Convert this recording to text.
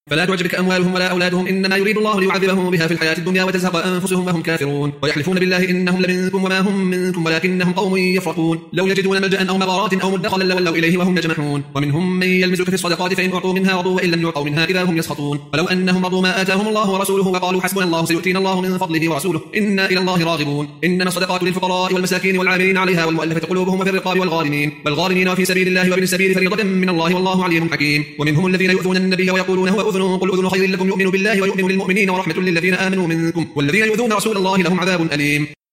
فلا تعجبك أموالهم ولا أولادهم إنما يريد الله ليعذبهم بها في الحياة الدنيا وتزهق أنفسهم وهم كافرون ويحلفون بالله إنهم لمنكم وما هم منكم ولكنهم قوم يفرقون لو يجدون ملجأ أو مغارات أو مدخلا لولوا إليه وهم يجمحون ومنهم من يلمزك في الصدقات فإن أعطوا منها رضوا وإن لم يعطوا منها إذا هم يسخطون ولو أنهم رضوا ما آتاهم الله ورسوله وقالوا حسبنا الله سيؤتينا الله من فضله ورسوله إنا إلى الله راغبون إنما الصدقات للفقراء والمساكين والعاملين عليها والمؤلفة قلوبهم وفي الرقاب والغارمين وفي سبيل الله وابن السبيل فريضة من الله والله عليم حكيم ومنهم الذين يؤذون النبي ويقولون هو أذن قل أذن خير لكم يؤمن بالله ويؤمن للمؤمنين ورحمة للذين آمنوا منكم والذين يؤذون رسول الله لهم عذاب أليم